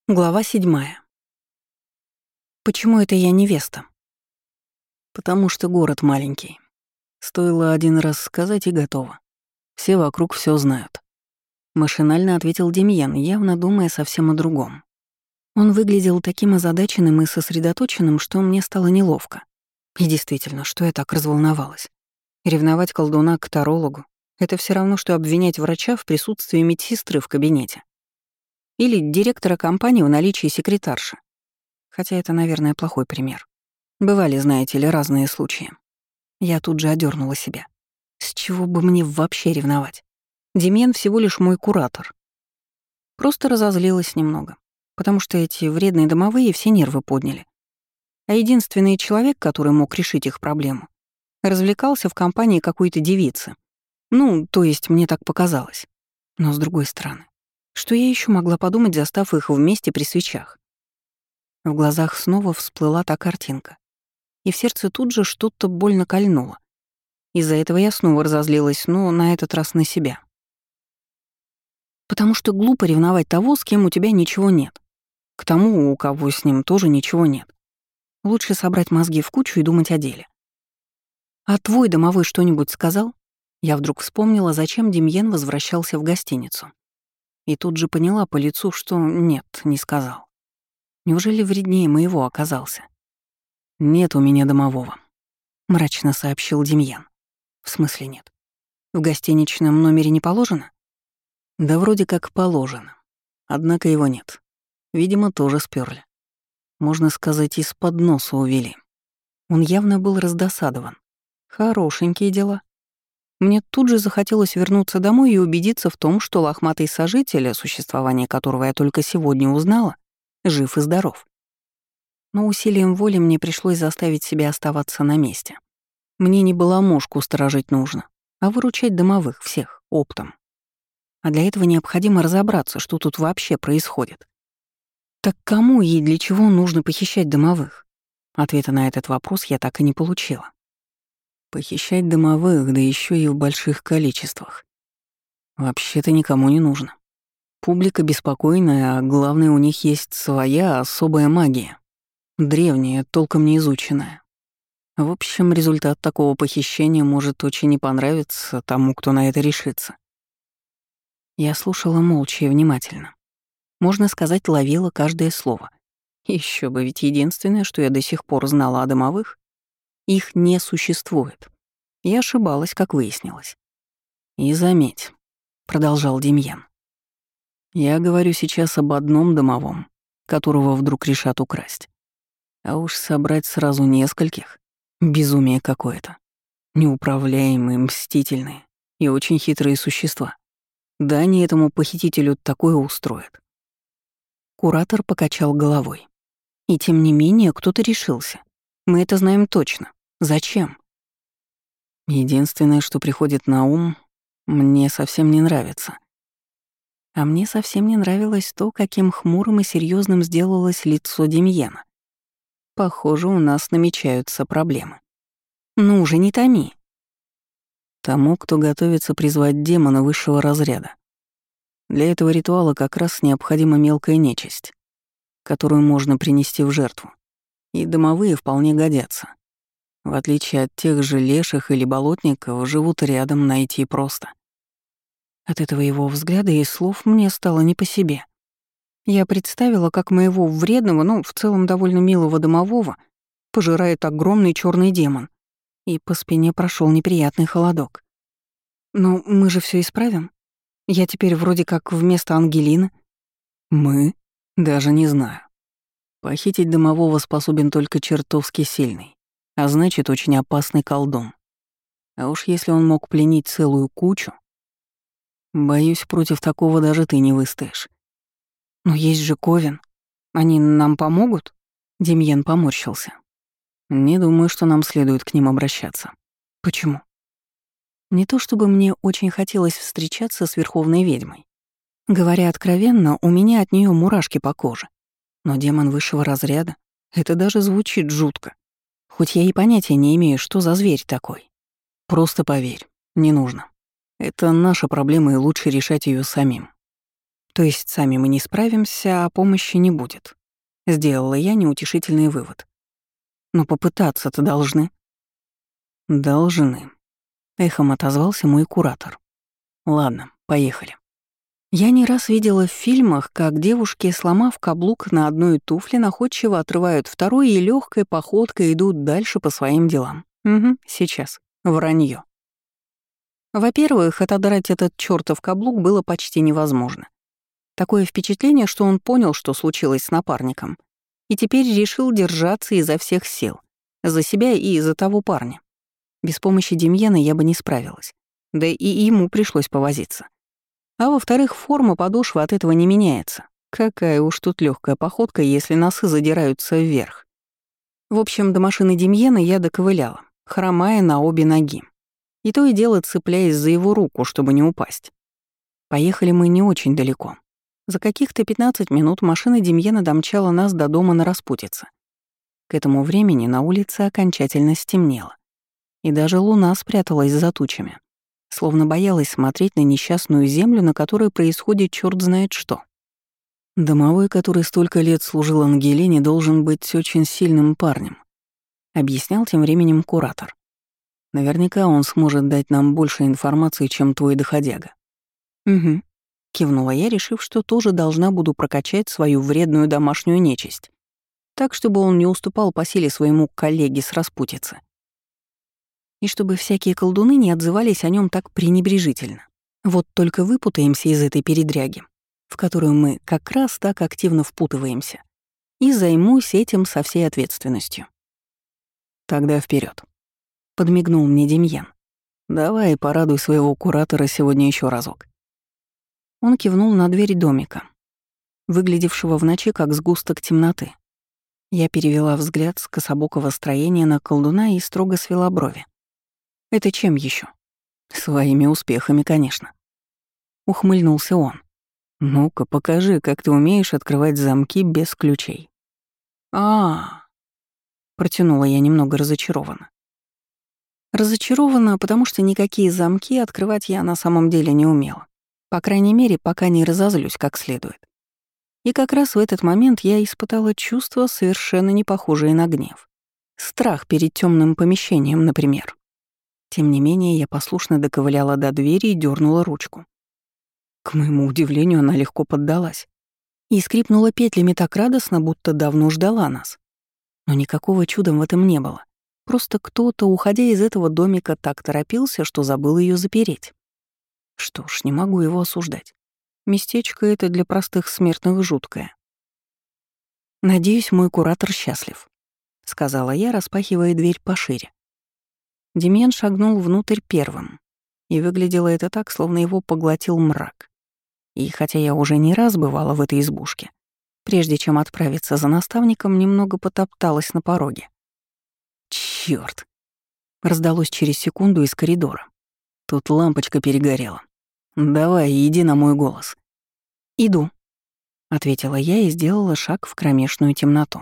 Глава 7. Почему это я невеста? Потому что город маленький. Стоило один раз сказать и готово. Все вокруг все знают. Машинально ответил Демьян, явно думая совсем о другом. Он выглядел таким озадаченным и сосредоточенным, что мне стало неловко. И действительно, что я так разволновалась? Ревновать колдуна к тарологу — это все равно, что обвинять врача в присутствии медсестры в кабинете. Или директора компании в наличии секретарши. Хотя это, наверное, плохой пример. Бывали, знаете ли, разные случаи. Я тут же одернула себя. С чего бы мне вообще ревновать? Демьян всего лишь мой куратор. Просто разозлилась немного, потому что эти вредные домовые все нервы подняли. А единственный человек, который мог решить их проблему, развлекался в компании какой-то девицы. Ну, то есть мне так показалось. Но с другой стороны, что я еще могла подумать, застав их вместе при свечах? В глазах снова всплыла та картинка. И в сердце тут же что-то больно кольнуло. Из-за этого я снова разозлилась, но на этот раз на себя. Потому что глупо ревновать того, с кем у тебя ничего нет. К тому, у кого с ним тоже ничего нет. Лучше собрать мозги в кучу и думать о деле. «А твой домовой что-нибудь сказал?» Я вдруг вспомнила, зачем Демьян возвращался в гостиницу. И тут же поняла по лицу, что нет, не сказал. Неужели вреднее моего оказался? «Нет у меня домового», — мрачно сообщил Демьян. «В смысле нет? В гостиничном номере не положено?» «Да вроде как положено. Однако его нет. Видимо, тоже спёрли. Можно сказать, из-под носа увели». Он явно был раздосадован. Хорошенькие дела. Мне тут же захотелось вернуться домой и убедиться в том, что лохматый сожитель, о существовании которого я только сегодня узнала, жив и здоров. Но усилием воли мне пришлось заставить себя оставаться на месте. Мне не баламошку сторожить нужно, а выручать домовых всех, оптом. А для этого необходимо разобраться, что тут вообще происходит. Так кому и для чего нужно похищать домовых? Ответа на этот вопрос я так и не получила. Похищать домовых, да еще и в больших количествах. Вообще-то никому не нужно. Публика беспокойная, а главное, у них есть своя особая магия. Древняя, толком не изученная. В общем, результат такого похищения может очень не понравиться тому, кто на это решится. Я слушала молча и внимательно. Можно сказать, ловила каждое слово. Еще бы, ведь единственное, что я до сих пор знала о домовых, их не существует. Я ошибалась, как выяснилось. «И заметь», — продолжал Демьян, «я говорю сейчас об одном домовом, которого вдруг решат украсть. А уж собрать сразу нескольких — безумие какое-то. Неуправляемые, мстительные и очень хитрые существа. Да они этому похитителю такое устроят». Куратор покачал головой. «И тем не менее кто-то решился. Мы это знаем точно. Зачем?» «Единственное, что приходит на ум, мне совсем не нравится». А мне совсем не нравилось то, каким хмурым и серьезным сделалось лицо Демьяна. Похоже, у нас намечаются проблемы. «Ну уже не томи». Тому, кто готовится призвать демона высшего разряда. Для этого ритуала как раз необходима мелкая нечисть, которую можно принести в жертву. И домовые вполне годятся. В отличие от тех же леших или болотников, живут рядом, найти просто. От этого его взгляда и слов мне стало не по себе. Я представила, как моего вредного, но в целом довольно милого домового пожирает огромный черный демон, и по спине прошел неприятный холодок. «Но мы же все исправим. Я теперь вроде как вместо Ангелины». «Мы? Даже не знаю. Похитить домового способен только чертовски сильный, а значит, очень опасный колдун. А уж если он мог пленить целую кучу, боюсь, против такого даже ты не выстоишь». «Но есть же Ковен. Они нам помогут?» Демьян поморщился. «Не думаю, что нам следует к ним обращаться». «Почему?» Не то чтобы мне очень хотелось встречаться с Верховной Ведьмой. Говоря откровенно, у меня от нее мурашки по коже. Но демон высшего разряда — это даже звучит жутко. Хоть я и понятия не имею, что за зверь такой. Просто поверь, не нужно. Это наша проблема, и лучше решать ее самим. То есть сами мы не справимся, а помощи не будет. Сделала я неутешительный вывод. Но попытаться-то должны. Должны. Эхом отозвался мой куратор. Ладно, поехали. Я не раз видела в фильмах, как девушки, сломав каблук на одной туфле, находчиво отрывают второй и легкой походкой идут дальше по своим делам. Угу, сейчас. Вранье. Во-первых, отодрать этот чёртов каблук было почти невозможно. Такое впечатление, что он понял, что случилось с напарником, и теперь решил держаться изо всех сил. За себя и за того парня. Без помощи Демьяна я бы не справилась. Да и ему пришлось повозиться. А во-вторых, форма подошвы от этого не меняется. Какая уж тут легкая походка, если носы задираются вверх. В общем, до машины Демьяна я доковыляла, хромая на обе ноги. И то и дело цепляясь за его руку, чтобы не упасть. Поехали мы не очень далеко. За каких-то 15 минут машина Демьяна домчала нас до дома на распутице. К этому времени на улице окончательно стемнело. И даже луна спряталась за тучами, словно боялась смотреть на несчастную землю, на которой происходит черт знает что. Домовой, который столько лет служил Ангелине, должен быть очень сильным парнем, объяснял тем временем куратор. Наверняка он сможет дать нам больше информации, чем твой доходяга. Угу. Кивнула я, решив, что тоже должна буду прокачать свою вредную домашнюю нечисть, так, чтобы он не уступал по силе своему коллеге с распутицы. И чтобы всякие колдуны не отзывались о нем так пренебрежительно. Вот только выпутаемся из этой передряги, в которую мы как раз так активно впутываемся, и займусь этим со всей ответственностью. Тогда вперед, подмигнул мне Демьян. Давай порадуй своего куратора сегодня еще разок. Он кивнул на дверь домика, выглядевшего в ночи как сгусток темноты. Я перевела взгляд с кособокого строения на колдуна и строго свела брови. Это чем еще? Своими успехами, конечно. Ухмыльнулся он. Ну-ка, покажи, как ты умеешь открывать замки без ключей. Протянула я немного разочарованно. Разочарована, потому что никакие замки открывать я на самом деле не умела. По крайней мере, пока не разозлюсь как следует. И как раз в этот момент я испытала чувство, совершенно не похожее на гнев. Страх перед темным помещением, например. Тем не менее, я послушно доковыляла до двери и дернула ручку. К моему удивлению, она легко поддалась и скрипнула петлями так радостно, будто давно ждала нас. Но никакого чуда в этом не было. Просто кто-то, уходя из этого домика, так торопился, что забыл ее запереть. Что ж, не могу его осуждать. Местечко это для простых смертных жуткое. «Надеюсь, мой куратор счастлив», — сказала я, распахивая дверь пошире. Демьян шагнул внутрь первым, и выглядело это так, словно его поглотил мрак. И хотя я уже не раз бывала в этой избушке, прежде чем отправиться за наставником, немного потопталась на пороге. «Чёрт!» — раздалось через секунду из коридора. «Тут лампочка перегорела. Давай, иди на мой голос». «Иду», — ответила я и сделала шаг в кромешную темноту.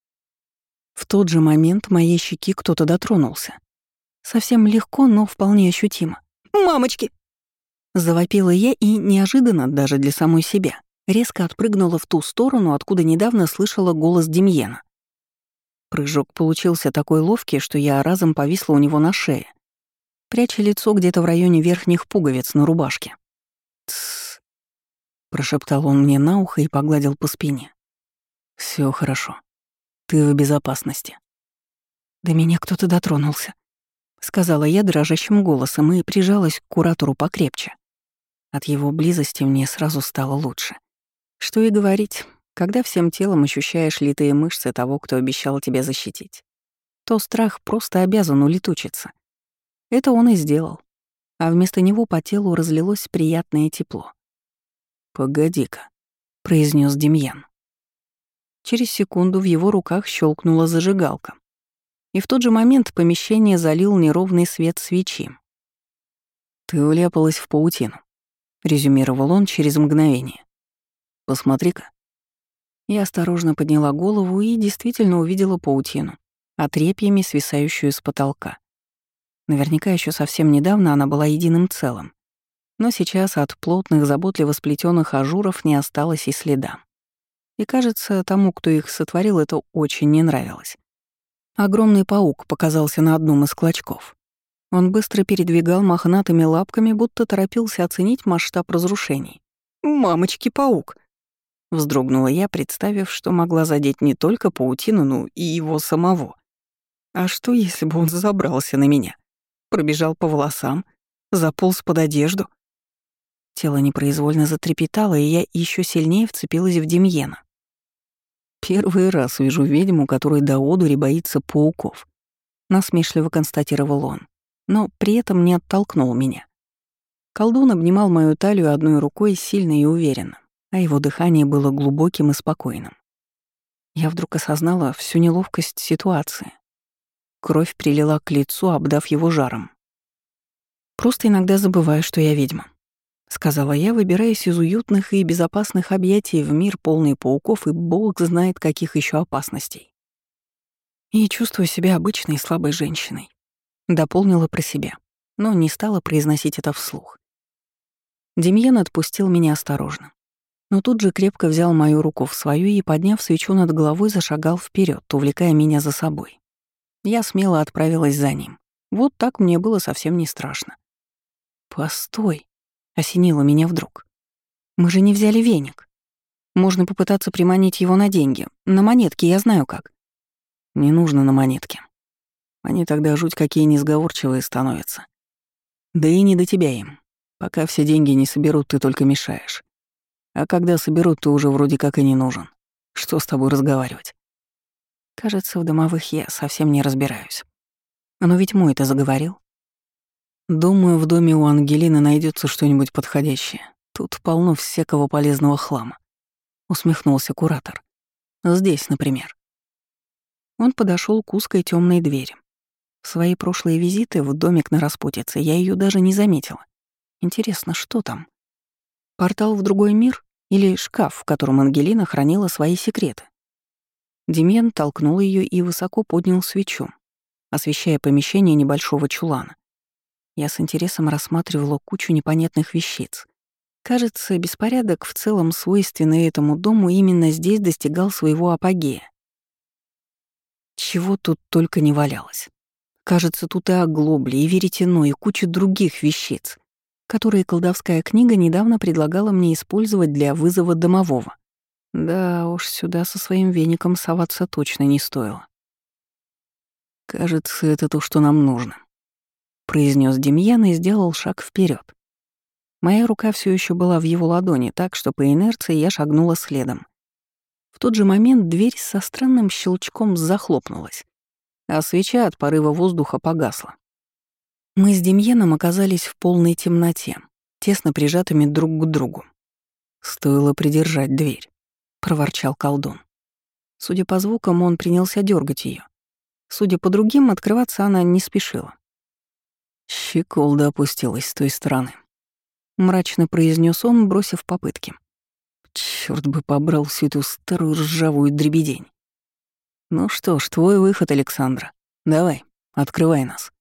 В тот же момент моей щеки кто-то дотронулся. Совсем легко, но вполне ощутимо. «Мамочки!» Завопила я и, неожиданно даже для самой себя, резко отпрыгнула в ту сторону, откуда недавно слышала голос Демьена. Прыжок получился такой ловкий, что я разом повисла у него на шее, пряча лицо где-то в районе верхних пуговиц на рубашке. «Тссс», — прошептал он мне на ухо и погладил по спине. «Всё хорошо. Ты в безопасности». «До меня кто-то дотронулся», — сказала я дрожащим голосом и прижалась к куратору покрепче. От его близости мне сразу стало лучше. Что и говорить, когда всем телом ощущаешь литые мышцы того, кто обещал тебя защитить, то страх просто обязан улетучиться. Это он и сделал, а вместо него по телу разлилось приятное тепло. «Погоди-ка», — произнес Демьян. Через секунду в его руках щелкнула зажигалка, и в тот же момент помещение залил неровный свет свечи. «Ты вляпалась в паутину», — резюмировал он через мгновение. «Посмотри-ка». Я осторожно подняла голову и действительно увидела паутину, отрепьями свисающую с потолка. Наверняка еще совсем недавно она была единым целым. Но сейчас от плотных, заботливо сплетенных ажуров не осталось и следа. И кажется, тому, кто их сотворил, это очень не нравилось. Огромный паук показался на одном из клочков. Он быстро передвигал мохнатыми лапками, будто торопился оценить масштаб разрушений. «Мамочки-паук!» — вздрогнула я, представив, что могла задеть не только паутину, но и его самого. А что, если бы он забрался на меня? Пробежал по волосам, заполз под одежду? Тело непроизвольно затрепетало, и я еще сильнее вцепилась в Демьена. «Первый раз вижу ведьму, которая до одури боится пауков», — насмешливо констатировал он, но при этом не оттолкнул меня. Колдун обнимал мою талию одной рукой сильно и уверенно, а его дыхание было глубоким и спокойным. Я вдруг осознала всю неловкость ситуации. Кровь прилила к лицу, обдав его жаром. «Просто иногда забываю, что я ведьма», — сказала я, выбираясь из уютных и безопасных объятий в мир, полный пауков и бог знает каких еще опасностей. И чувствую себя обычной слабой женщиной. Дополнила про себя, но не стала произносить это вслух. Демьян отпустил меня осторожно, но тут же крепко взял мою руку в свою и, подняв свечу над головой, зашагал вперед, увлекая меня за собой. Я смело отправилась за ним. Вот так мне было совсем не страшно. «Постой», — осенило меня вдруг. «Мы же не взяли веник. Можно попытаться приманить его на деньги. На монетки я знаю как». «Не нужно на монетки. Они тогда жуть какие несговорчивые становятся. Да и не до тебя им. Пока все деньги не соберут, ты только мешаешь. А когда соберут, ты уже вроде как и не нужен. Что с тобой разговаривать?» Кажется, в домовых я совсем не разбираюсь. Но ведь мой-то заговорил. Думаю, в доме у Ангелины найдется что-нибудь подходящее. Тут полно всякого полезного хлама. Усмехнулся куратор. Здесь, например. Он подошел к узкой темной двери. В свои прошлые визиты в домик на Распутице я ее даже не заметила. Интересно, что там? Портал в другой мир или шкаф, в котором Ангелина хранила свои секреты? Демьян толкнул ее и высоко поднял свечу, освещая помещение небольшого чулана. Я с интересом рассматривала кучу непонятных вещиц. Кажется, беспорядок, в целом свойственный этому дому, именно здесь достигал своего апогея. Чего тут только не валялось. Кажется, тут и оглобли, и веретено, и куча других вещиц, которые колдовская книга недавно предлагала мне использовать для вызова домового. Да уж, сюда со своим веником соваться точно не стоило. «Кажется, это то, что нам нужно», — произнес Демьян и сделал шаг вперед. Моя рука все еще была в его ладони, так что по инерции я шагнула следом. В тот же момент дверь со странным щелчком захлопнулась, а свеча от порыва воздуха погасла. Мы с Демьяном оказались в полной темноте, тесно прижатыми друг к другу. «Стоило придержать дверь», — проворчал колдун. Судя по звукам, он принялся дергать ее. Судя по другим, открываться она не спешила. «Щеколда опустилась с той стороны», — мрачно произнес он, бросив попытки. Черт бы побрал всю эту старую ржавую дребедень. «Ну что ж, твой выход, Александра. Давай, открывай нас».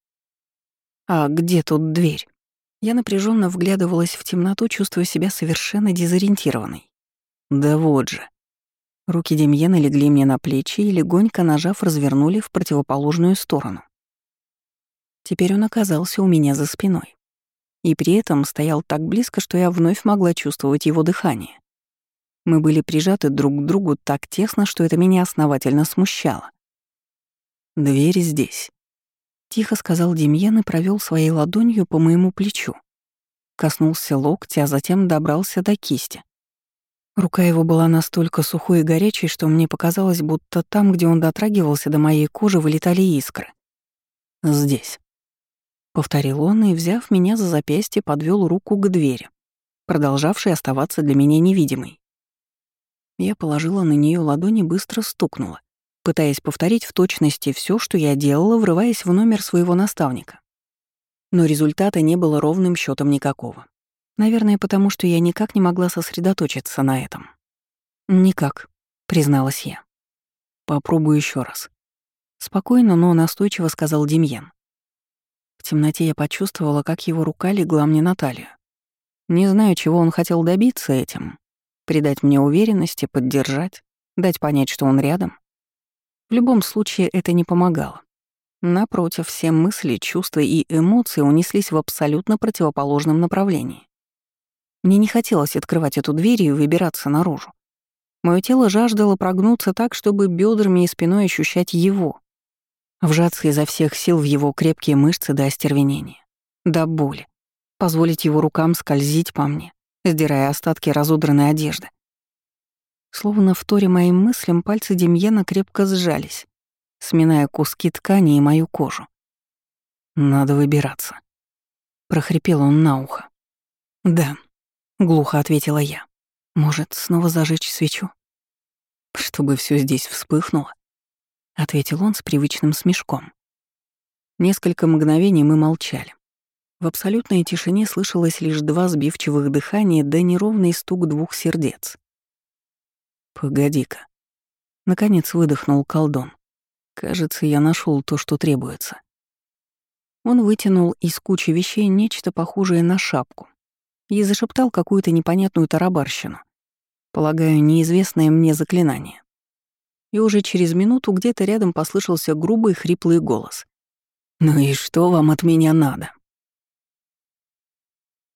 «А где тут дверь?» Я напряженно вглядывалась в темноту, чувствуя себя совершенно дезориентированной. «Да вот же». Руки Демьена легли мне на плечи и, легонько нажав, развернули в противоположную сторону. Теперь он оказался у меня за спиной. И при этом стоял так близко, что я вновь могла чувствовать его дыхание. Мы были прижаты друг к другу так тесно, что это меня основательно смущало. «Дверь здесь», — тихо сказал Демьян и провел своей ладонью по моему плечу. Коснулся локтя, а затем добрался до кисти. Рука его была настолько сухой и горячей, что мне показалось, будто там, где он дотрагивался до моей кожи, вылетали искры. «Здесь», — повторил он и, взяв меня за запястье, подвел руку к двери, продолжавшей оставаться для меня невидимой. Я положила на нее ладони и быстро стукнула, пытаясь повторить в точности все, что я делала, врываясь в номер своего наставника. Но результата не было ровным счетом никакого. Наверное, потому что я никак не могла сосредоточиться на этом. «Никак», — призналась я. «Попробую еще раз». Спокойно, но настойчиво сказал Демьян. В темноте я почувствовала, как его рука легла мне на талию. Не знаю, чего он хотел добиться этим. Придать мне уверенности, поддержать, дать понять, что он рядом. В любом случае, это не помогало. Напротив, все мысли, чувства и эмоции унеслись в абсолютно противоположном направлении. Мне не хотелось открывать эту дверь и выбираться наружу. Моё тело жаждало прогнуться так, чтобы бёдрами и спиной ощущать его, вжаться изо всех сил в его крепкие мышцы до остервенения, до боли, позволить его рукам скользить по мне, сдирая остатки разодранной одежды. Словно вторя моим мыслям, пальцы Демьена крепко сжались, сминая куски ткани и мою кожу. «Надо выбираться», — прохрипел он на ухо. «Да», — глухо ответила я. «Может, снова зажечь свечу?» «Чтобы все здесь вспыхнуло», — ответил он с привычным смешком. Несколько мгновений мы молчали. В абсолютной тишине слышалось лишь 2 сбивчивых дыхания да неровный стук 2 сердец. «Погоди-ка». Наконец выдохнул колдун. «Кажется, я нашел то, что требуется». Он вытянул из кучи вещей нечто похожее на шапку и зашептал какую-то непонятную тарабарщину, полагаю, неизвестное мне заклинание. И уже через минуту где-то рядом послышался грубый хриплый голос. «Ну и что вам от меня надо?»